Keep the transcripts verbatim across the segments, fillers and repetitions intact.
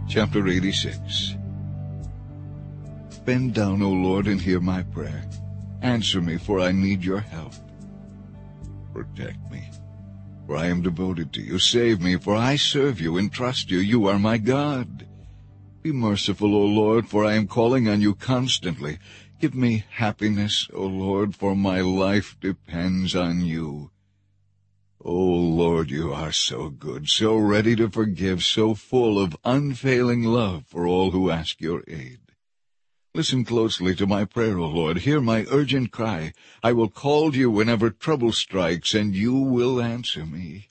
Chapter eighty-six. Bend down, O Lord, and hear my prayer. Answer me, for I need your help. Protect me, for I am devoted to you. Save me, for I serve you and trust you. You are my God. Be merciful, O Lord, for I am calling on you constantly. Give me happiness, O Lord, for my life depends on you. O Lord, you are so good, so ready to forgive, so full of unfailing love for all who ask your aid. Listen closely to my prayer, O Lord. Hear my urgent cry. I will call to you whenever trouble strikes, and you will answer me.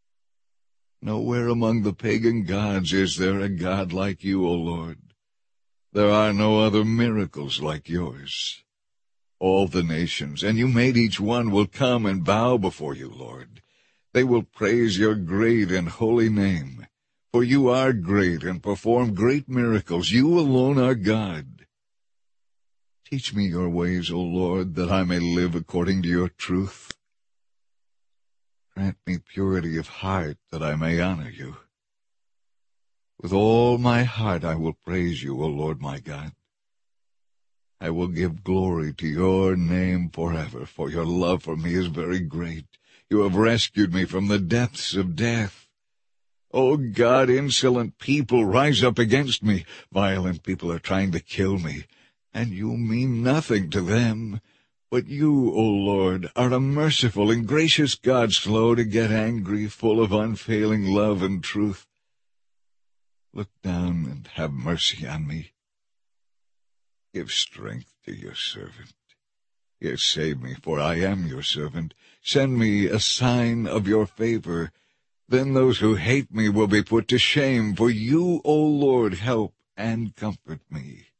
Nowhere among the pagan gods is there a God like you, O Lord. There are no other miracles like yours. All the nations, and you made each one, will come and bow before you, Lord. They will praise your great and holy name. For you are great and perform great miracles. You alone are God. Teach me your ways, O Lord, that I may live according to your truth. Grant me purity of heart, that I may honor you. With all my heart I will praise you, O Lord my God. I will give glory to your name forever, for your love for me is very great. You have rescued me from the depths of death. O God, insolent people rise up against me. Violent people are trying to kill me, and you mean nothing to them. But you, O Lord, are a merciful and gracious God, slow to get angry, full of unfailing love and truth. Look down and have mercy on me. Give strength to your servant. Yes, save me, for I am your servant. Send me a sign of your favor. Then those who hate me will be put to shame, for you, O Lord, help and comfort me.